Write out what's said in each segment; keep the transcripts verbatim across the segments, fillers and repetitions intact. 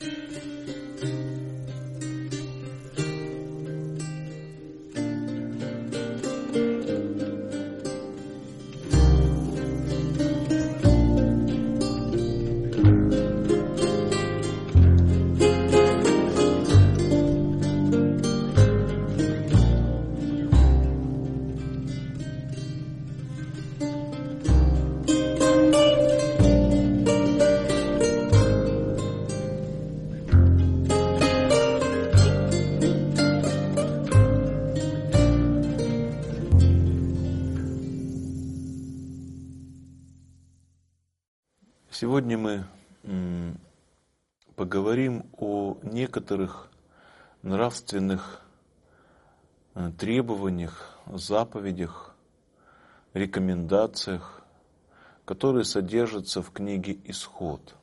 Сегодня мы поговорим о некоторых нравственных требованиях, заповедях, рекомендациях, которые содержатся в книге «Исход».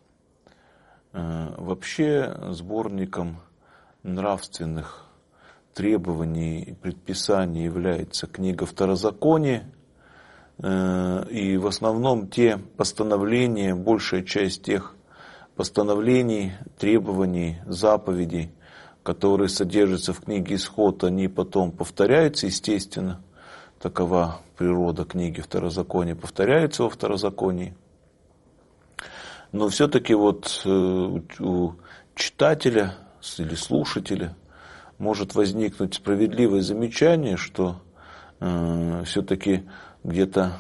Вообще сборником нравственных требований и предписаний является книга Второзакония. И в основном те постановления, большая часть тех постановлений, требований, заповедей, которые содержатся в книге «Исход», они потом повторяются, естественно. Такова природа книги Второзакония, повторяются во Второзаконии. Но все-таки вот у читателя или слушателя может возникнуть справедливое замечание, что все-таки где-то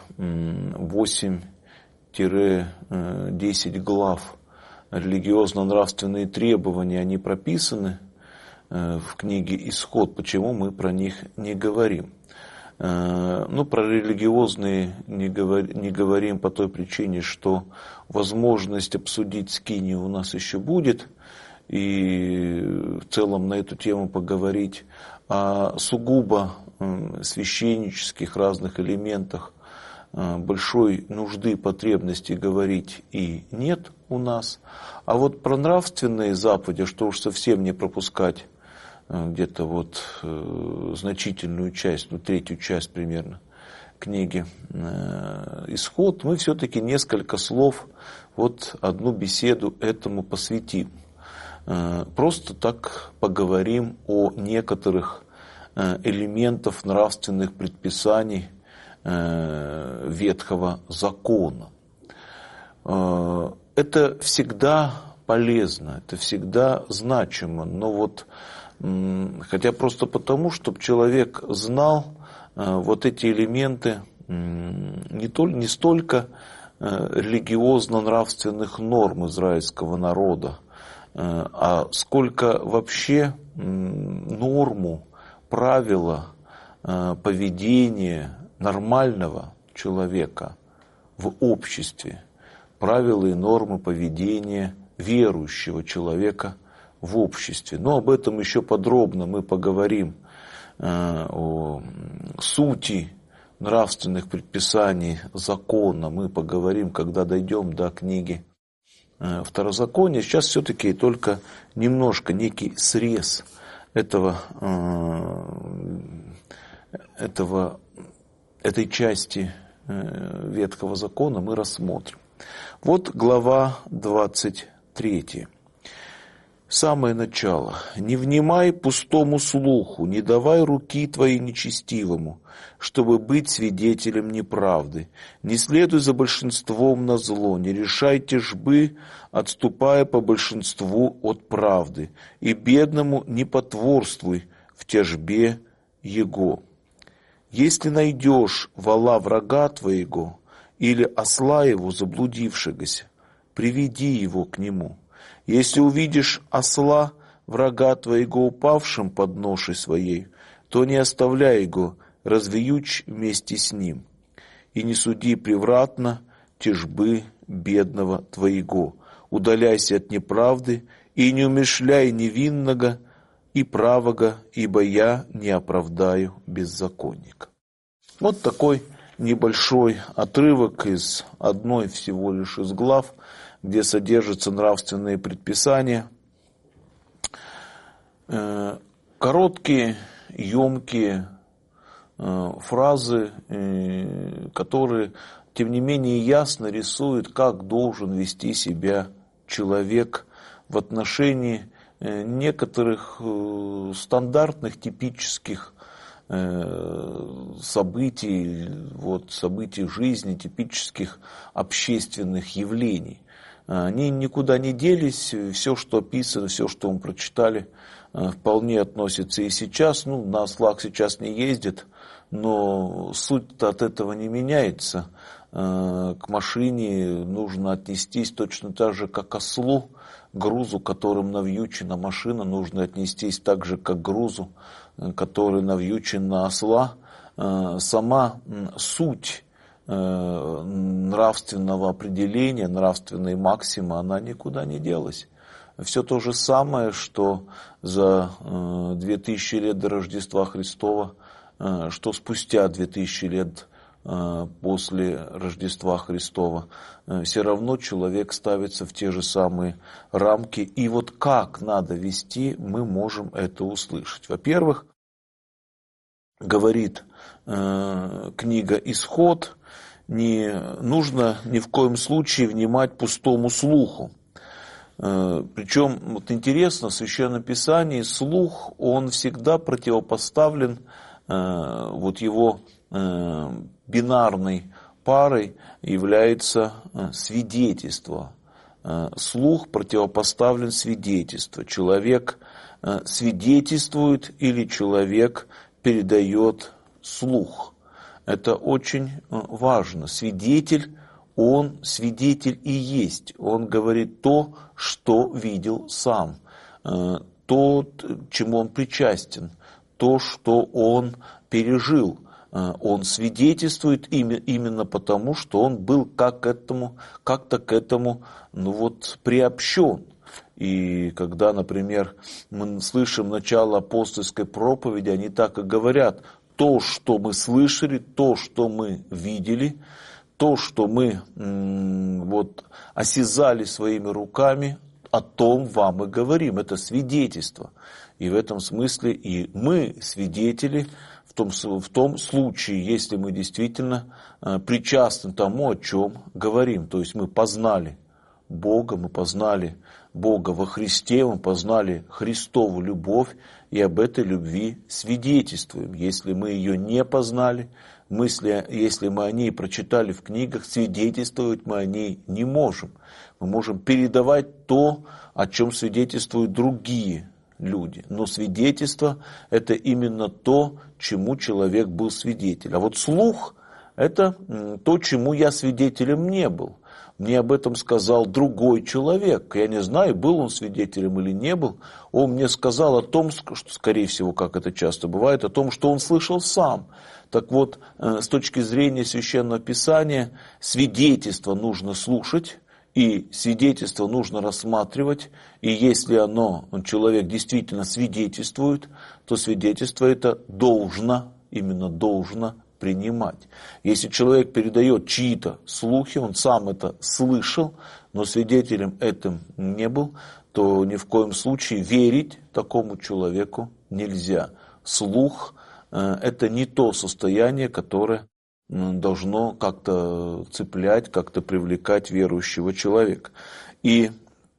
восемь-десять глав религиозно-нравственные требования, они прописаны в книге «Исход». Почему мы про них не говорим? Ну, про религиозные не говорим, не говорим по той причине, что возможность обсудить скинию у нас еще будет, и в целом на эту тему поговорить. А сугубо священнических разных элементах большой нужды, потребности говорить и нет у нас. А вот про нравственные заповеди, что уж совсем не пропускать где-то вот значительную часть, ну третью часть примерно книги «Исход», мы все-таки несколько слов, вот одну беседу этому посвятим. Просто так поговорим о некоторых элементов нравственных предписаний Ветхого Закона. Это всегда полезно, это всегда значимо, но вот хотя просто потому, чтобы человек знал вот эти элементы не, только, не столько религиозно-нравственных норм израильского народа, а сколько вообще норму, правила поведения нормального человека в обществе, правила и нормы поведения верующего человека в обществе. Но об этом еще подробно мы поговорим, о сути нравственных предписаний закона мы поговорим, когда дойдем до книги Второзакония. Сейчас все-таки только немножко некий срез этого, этого, этой части Ветхого Закона мы рассмотрим. Вот глава двадцать третья. Самое начало. «Не внимай пустому слуху, не давай руки твоей нечестивому, чтобы быть свидетелем неправды. Не следуй за большинством на зло, не решай тяжбы, отступая по большинству от правды, и бедному не потворствуй в тяжбе его. Если найдешь вола врага твоего или осла его заблудившегося, приведи его к нему. Если увидишь осла, врага твоего упавшим под ношей своей, то не оставляй его, развеючь вместе с ним. И не суди превратно тяжбы бедного твоего. Удаляйся от неправды и не умышляй невинного и правого, ибо я не оправдаю беззаконника». Вот такой небольшой отрывок из одной всего лишь из глав, где содержатся нравственные предписания. Короткие, емкие фразы, которые, тем не менее, ясно рисуют, как должен вести себя человек в отношении некоторых стандартных, типических событий, вот, событий жизни, типических общественных явлений. Они никуда не делись, все, что описано, все, что мы прочитали, вполне относится и сейчас. Ну, на ослах сейчас не ездит, но суть-то от этого не меняется. К машине нужно отнестись точно так же, как к ослу. Грузу, которым навьючена машина, нужно отнестись так же, как к грузу, который навьючен на осла. Сама суть нравственного определения, нравственной максимы, она никуда не делась. Все то же самое, что за две тысячи лет до Рождества Христова, что спустя две тысячи лет после Рождества Христова, все равно человек ставится в те же самые рамки. И вот как надо вести, мы можем это услышать. Во-первых, говорит э, книга «Исход», не нужно ни в коем случае внимать пустому слуху. Э, причем, вот интересно, в Священном Писании слух, он всегда противопоставлен, э, вот его э, бинарной парой является свидетельство. Слух противопоставлен свидетельству. Человек свидетельствует или человек передает слух. Это очень важно. Свидетель, он свидетель и есть. Он говорит то, что видел сам. То, чему он причастен. То, что он пережил. Он свидетельствует именно потому, что он был как к этому, как-то к этому, ну вот, приобщен. И когда, например, мы слышим начало апостольской проповеди, они так и говорят: то, что мы слышали, то, что мы видели, то, что мы м- вот, осязали своими руками, о том вам и говорим. Это свидетельство. И в этом смысле и мы свидетели, В том, в том случае, если мы действительно э, причастны тому, о чем говорим. То есть мы познали Бога, мы познали Бога во Христе, мы познали Христову любовь и об этой любви свидетельствуем. Если мы ее не познали, мысли, если мы о ней прочитали в книгах, свидетельствовать мы о ней не можем. Мы можем передавать то, о чем свидетельствуют другие люди. Но свидетельство – это именно то, чему человек был свидетелем. А вот слух – это то, чему я свидетелем не был. Мне об этом сказал другой человек. Я не знаю, был он свидетелем или не был. Он мне сказал о том, что, скорее всего, как это часто бывает, о том, что он слышал сам. Так вот, с точки зрения Священного Писания, свидетельство нужно слушать, и свидетельство нужно рассматривать, и если оно, человек действительно свидетельствует, то свидетельство это должно, именно должно принимать. Если человек передает чьи-то слухи, он сам это слышал, но свидетелем этим не был, то ни в коем случае верить такому человеку нельзя. Слух – это не то состояние, которое должно как-то цеплять, как-то привлекать верующего человека. И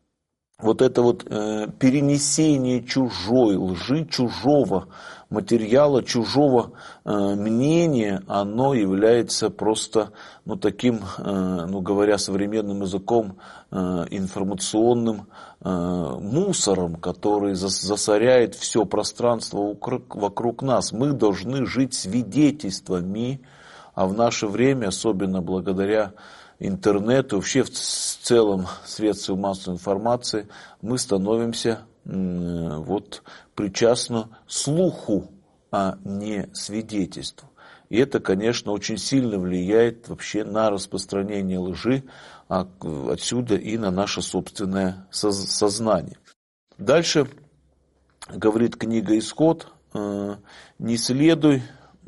вот это вот э, перенесение чужой лжи, чужого материала, чужого э, мнения, оно является просто, ну, таким, э, ну, говоря современным языком, э, информационным э, мусором, который засоряет все пространство вокруг, вокруг нас. Мы должны жить свидетельствами. А в наше время, особенно благодаря интернету, вообще в целом средствам массовой информации, мы становимся вот причастны слуху, а не свидетельству. И это, конечно, очень сильно влияет вообще на распространение лжи, а отсюда и на наше собственное сознание. Дальше говорит книга «Исход», не следуй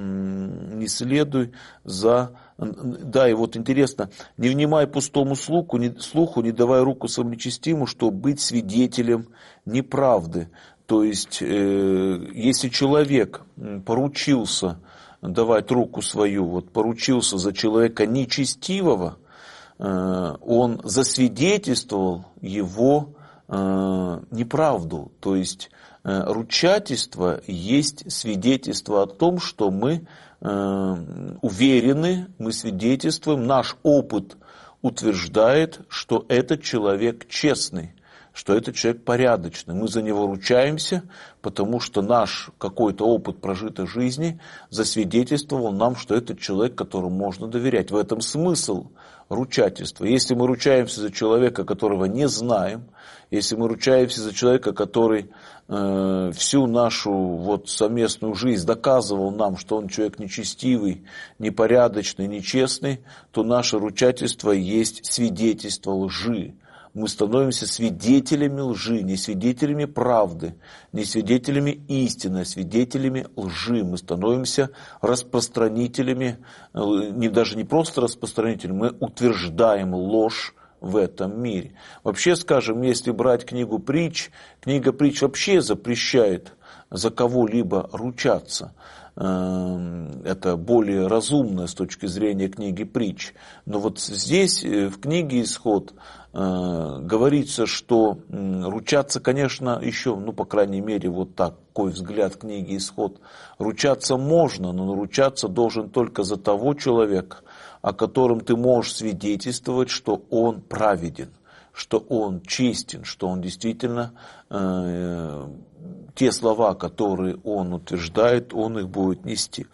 не следуй за... Да, и вот интересно, не внимай пустому слуху, не, слуху, не давай руку своему нечестивому, чтобы быть свидетелем неправды. То есть, э, если человек поручился давать руку свою, вот поручился за человека нечестивого, э, он засвидетельствовал его э, неправду. То есть э, ручательство есть свидетельство о том, что мы э, уверены, мы свидетельствуем, наш опыт утверждает, что этот человек честный, что этот человек порядочный. Мы за него ручаемся, потому что наш какой-то опыт прожитой жизни засвидетельствовал нам, что этот человек, которому можно доверять. В этом смысл ручательства. Если мы ручаемся за человека, которого не знаем, если мы ручаемся за человека, который э, всю нашу вот совместную жизнь доказывал нам, что он человек нечестивый, непорядочный, нечестный, то наше ручательство есть свидетельство лжи. Мы становимся свидетелями лжи, не свидетелями правды, не свидетелями истины, а свидетелями лжи. Мы становимся распространителями, не, даже не просто распространителями, мы утверждаем ложь в этом мире. Вообще, скажем, если брать книгу притч, книга притч вообще запрещает за кого-либо ручаться. Это более разумно с точки зрения книги притч. Но вот здесь, в книге «Исход», говорится, что ручаться, конечно, еще, ну, по крайней мере, вот такой взгляд книги «Исход», ручаться можно, но ручаться должен только за того человека, о котором ты можешь свидетельствовать, что он праведен, что он честен, что он действительно э, те слова, которые он утверждает, он их будет нести.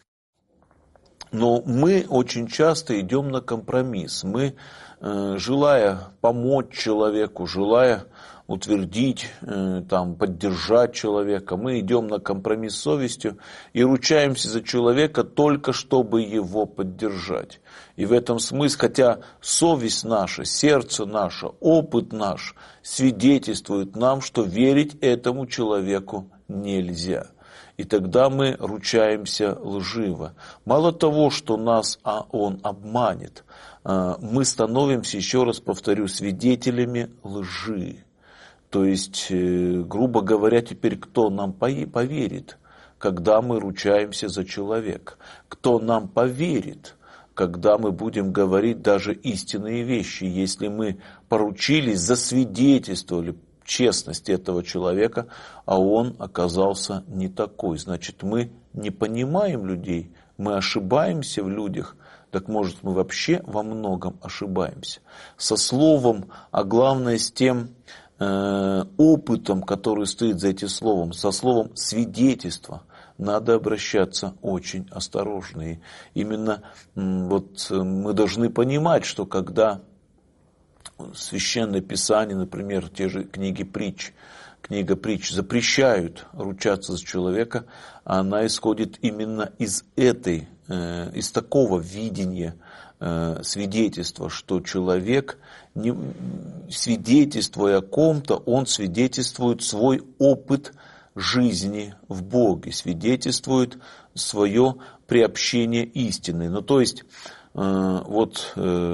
Но мы очень часто идем на компромисс. Мы, э, желая помочь человеку, желая утвердить, э, там, поддержать человека, мы идем на компромисс с совестью и ручаемся за человека только чтобы его поддержать. И в этом смысле, хотя совесть наша, сердце наше, опыт наш свидетельствует нам, что верить этому человеку нельзя. И тогда мы ручаемся лживо. Мало того, что нас а он обманет, мы становимся, еще раз повторю, свидетелями лжи. То есть, грубо говоря, теперь кто нам поверит, когда мы ручаемся за человека? Кто нам поверит, когда мы будем говорить даже истинные вещи, если мы поручились, засвидетельствовали честность этого человека, а он оказался не такой. Значит, мы не понимаем людей, мы ошибаемся в людях, так может мы вообще во многом ошибаемся. Со словом, а главное с тем э, опытом, который стоит за этим словом, со словом свидетельство, надо обращаться очень осторожно. И именно вот мы должны понимать, что когда Священное Писание, например, те же книги притч, книга притч запрещают ручаться за человека, она исходит именно из этой, из такого видения свидетельства, что человек, не, свидетельствуя о ком-то, он свидетельствует свой опыт жизни в Боге, свидетельствует свое приобщение истины. Ну, то есть, вот,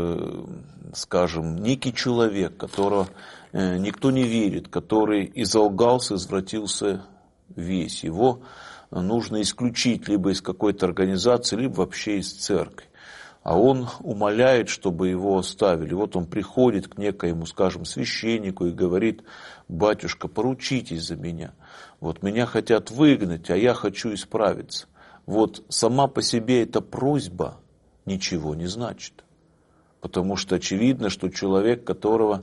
скажем, некий человек, которого никто не верит, который изолгался, извратился весь, его нужно исключить либо из какой-то организации, либо вообще из церкви. А он умоляет, чтобы его оставили. Вот он приходит к некоему, скажем, священнику и говорит: батюшка, поручитесь за меня. Вот меня хотят выгнать, а я хочу исправиться. Вот сама по себе эта просьба ничего не значит. Потому что очевидно, что человек, которого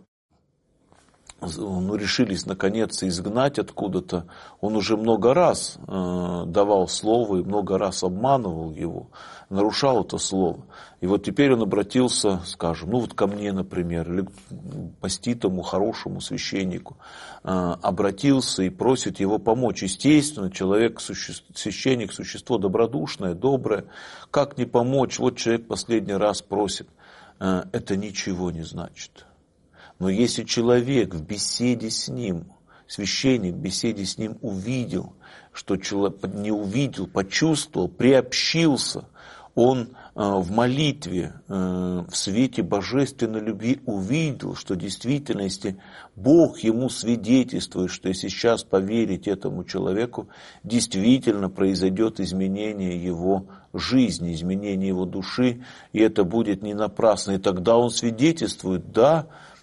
ну, решились наконец изгнать откуда-то, он уже много раз э, давал слово и много раз обманывал его, нарушал это слово. И вот теперь он обратился, скажем, ну вот ко мне, например, или к маститому, хорошему священнику, э, обратился и просит его помочь. Естественно, человек, суще... священник, существо добродушное, доброе. Как не помочь? Вот человек последний раз просит. Э, это ничего не значит. Но если человек в беседе с ним, священник в беседе с ним увидел, что человек не увидел, почувствовал, приобщился, он в молитве, в свете божественной любви увидел, что в действительности Бог ему свидетельствует, что если сейчас поверить этому человеку, действительно произойдет изменение его жизни, изменение его души, и это будет не напрасно. И тогда он свидетельствует: да,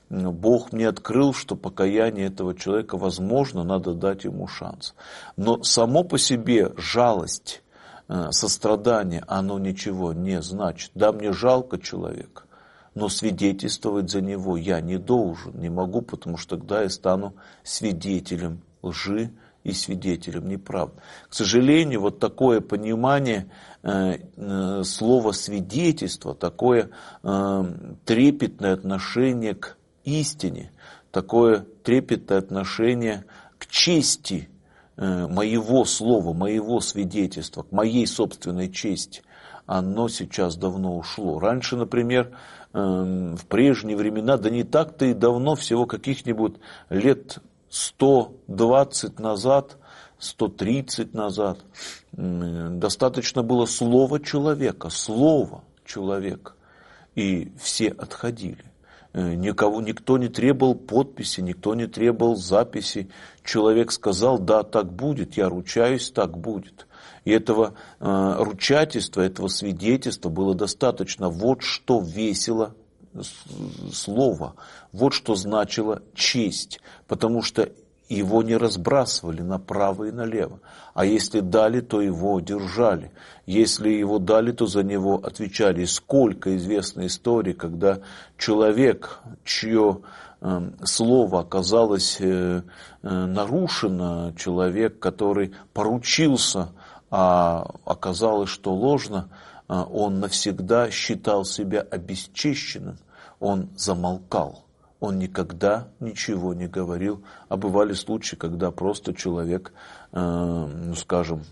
Бог мне открыл, что покаяние этого человека возможно, надо дать ему шанс. Но само по себе жалость, сострадание, оно ничего не значит. Да, мне жалко человека, но свидетельствовать за него я не должен, не могу, потому что тогда я стану свидетелем лжи и свидетелем неправды. К сожалению, вот такое понимание э, э, слова свидетельство, такое э, трепетное отношение к истине, такое трепетное отношение к чести э, моего слова, моего свидетельства, к моей собственной чести, оно сейчас давно ушло. Раньше, например, э, в прежние времена, да не так-то и давно, всего каких-нибудь лет сто двадцать назад, сто тридцать назад, достаточно было слова человека, слова человека, и все отходили. Никого, никто не требовал подписи, никто не требовал записи. Человек сказал, да, так будет, я ручаюсь, так будет. И этого э, ручательства, этого свидетельства было достаточно. Вот что весило слово, вот что значило честь, потому что его не разбрасывали направо и налево. А если дали, то его держали. Если его дали, то за него отвечали. И сколько известно историй, когда человек, чье э, слово оказалось э, э, нарушено, человек, который поручился, а оказалось, что ложно, он навсегда считал себя обесчищенным, он замолкал, он никогда ничего не говорил. А бывали случаи, когда просто человек, ну скажем,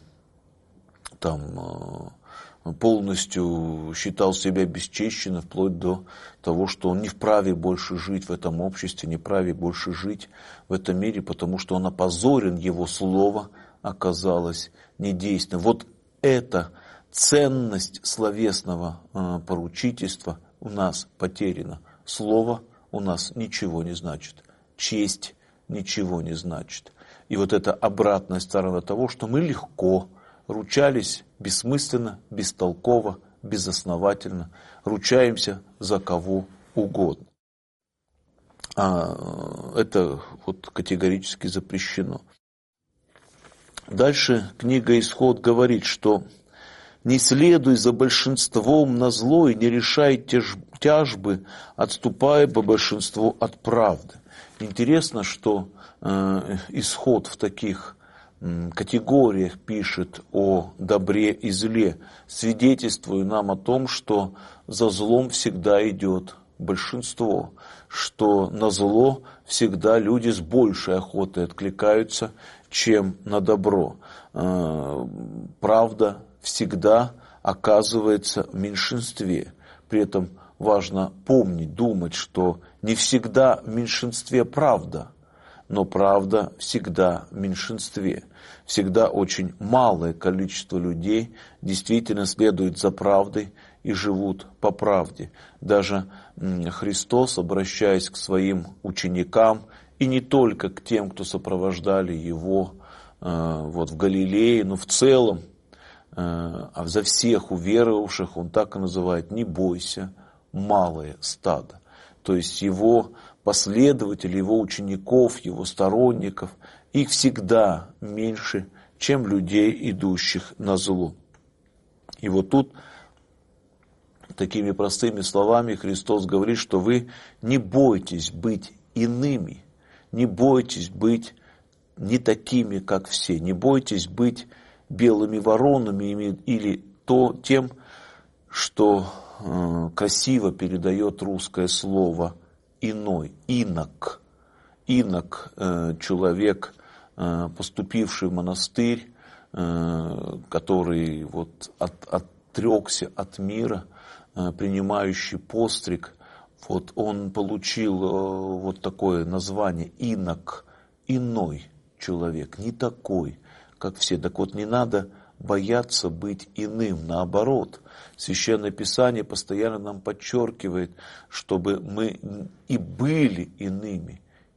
там полностью считал себя обесчищенным, вплоть до того, что он не вправе больше жить в этом обществе, не вправе больше жить в этом мире, потому что он опозорен, его слово оказалось недейственным. Вот это ценность словесного э, поручительства у нас потеряна. Слово у нас ничего не значит. Честь ничего не значит. И вот это обратная сторона того, что мы легко ручались бессмысленно, бестолково, безосновательно, ручаемся за кого угодно. А это вот категорически запрещено. Дальше книга «Исход» говорит, что «Не следуй за большинством на зло и не решай тяжбы, отступая по большинству от правды». Интересно, что э, Исход в таких э, категориях пишет о добре и зле, свидетельствуя нам о том, что за злом всегда идет большинство, что на зло всегда люди с большей охотой откликаются, чем на добро. Э, правда всегда оказывается в меньшинстве. При этом важно помнить, думать, что не всегда в меньшинстве правда, но правда всегда в меньшинстве. Всегда очень малое количество людей действительно следует за правдой и живут по правде. Даже Христос, обращаясь к своим ученикам, и не только к тем, кто сопровождали Его э, вот, в Галилее, но в целом, а за всех уверовавших он так и называет: не бойся, малое стадо. То есть его последователей, его учеников, его сторонников, их всегда меньше, чем людей, идущих на зло. И вот тут такими простыми словами Христос говорит, что вы не бойтесь быть иными, не бойтесь быть не такими, как все, не бойтесь быть белыми воронами или то, тем, что э, красиво передает русское слово «иной», «инок». Инок э, – человек, э, поступивший в монастырь, э, который вот от, отрекся от мира, э, принимающий постриг. Вот он получил э, вот такое название «инок», иной человек, не такой, как все. Так вот, не надо бояться быть иным. Наоборот, Священное Писание постоянно нам подчеркивает, чтобы мы и были иными,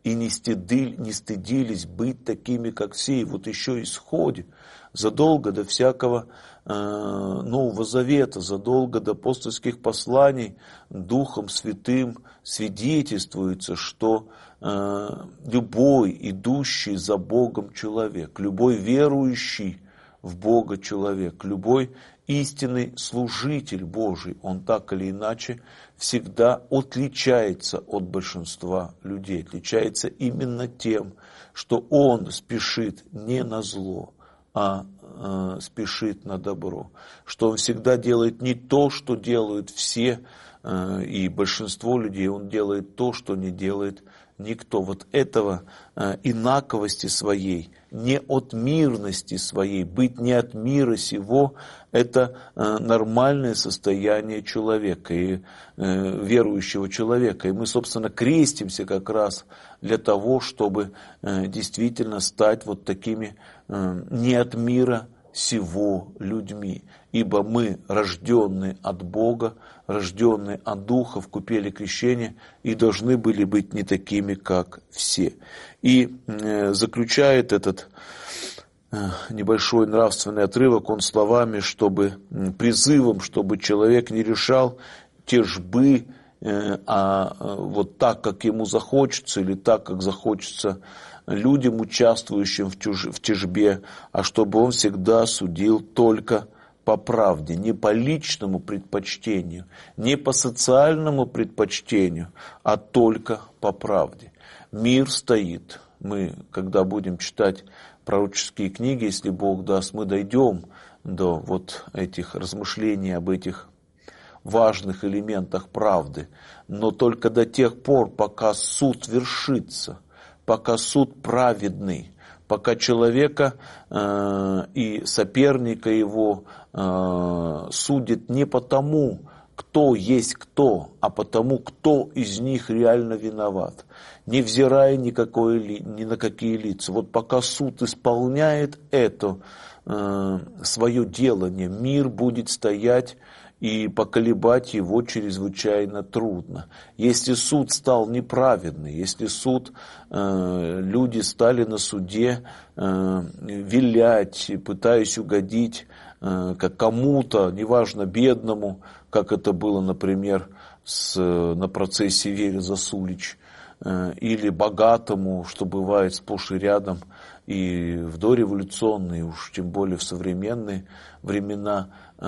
и не, стыды, не стыдились быть такими, как все. И вот еще исходе, задолго до всякого э, Нового Завета, задолго до апостольских посланий Духом Святым свидетельствуется, что э, любой идущий за Богом человек, любой верующий в Бога человек, любой истинный служитель Божий, он так или иначе всегда отличается от большинства людей, отличается именно тем, что он спешит не на зло, а э, спешит на добро, что он всегда делает не то, что делают все, э, и большинство людей, он делает то, что не делает никто. Вот этого э, инаковости своей, не от мирности своей, быть не от мира сего, это э, нормальное состояние человека и э, верующего человека. И мы, собственно, крестимся как раз для того, чтобы э, действительно стать вот такими э, не от мира сего людьми. Ибо мы, рожденные от Бога, рожденные от Духа, вкупе крещения, и должны были быть не такими, как все. И э, заключает этот э, небольшой нравственный отрывок он словами, чтобы призывом, чтобы человек не решал тяжбы, э, а э, вот так, как ему захочется, или так, как захочется людям, участвующим в, тяж, в тяжбе, а чтобы он всегда судил только по правде, не по личному предпочтению, не по социальному предпочтению, а только по правде. Мир стоит. Мы, когда будем читать пророческие книги, если Бог даст, мы дойдем до вот этих размышлений об этих важных элементах правды. Но только до тех пор, пока суд вершится, пока суд праведный, пока человека э, и соперника его э, судят не потому, кто есть кто, а потому, кто из них реально виноват, невзирая никакой, ни на какие лица. Вот пока суд исполняет это э, свое делание, мир будет стоять, и поколебать его чрезвычайно трудно. Если суд стал неправедный, если суд, э, люди стали на суде э, вилять, пытаясь угодить э, как кому-то, неважно, бедному, как это было, например, с, на процессе Веры Засулич, э, или богатому, что бывает сплошь и рядом, и в дореволюционные, уж тем более в современные времена.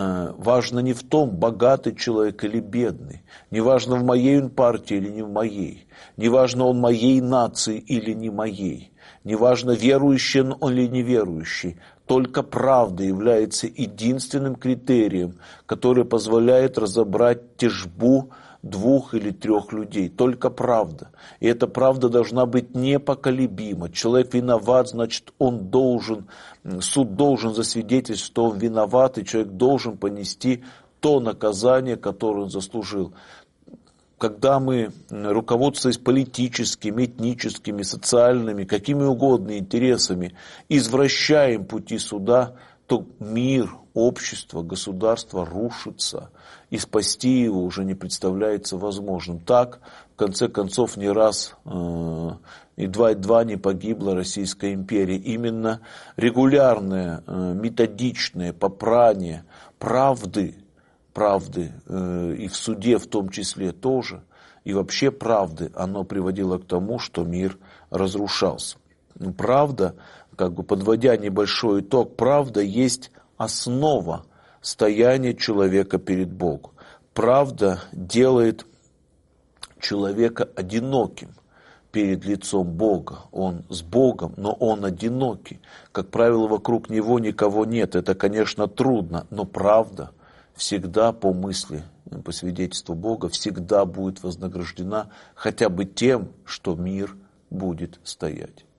Важно не в том, богатый человек или бедный. Не важно, в моей он партии или не в моей. Не важно, он моей нации или не моей. Не важно, верующий он или неверующий. Только правда является единственным критерием, который позволяет разобрать тяжбу двух или трех людей. Только правда. И эта правда должна быть непоколебима. Человек виноват, значит, он должен, суд должен засвидетельствовать, что он виноват, и человек должен понести то наказание, которое он заслужил. Когда мы, руководствуясь политическими, этническими, социальными, какими угодно интересами, извращаем пути суда, то мир, общество, государство рушится, и спасти его уже не представляется возможным. Так, в конце концов, не раз э, и два и два не погибла Российская империя. Именно регулярное, э, методичное попрание правды, правды э, и в суде в том числе тоже, и вообще правды, оно приводило к тому, что мир разрушался. Правда, как бы подводя небольшой итог, правда есть основа стояния человека перед Богом. Правда делает человека одиноким перед лицом Бога. Он с Богом, но он одинокий. Как правило, вокруг него никого нет. Это, конечно, трудно, но правда всегда по мысли, по свидетельству Бога, всегда будет вознаграждена хотя бы тем, что мир будет стоять.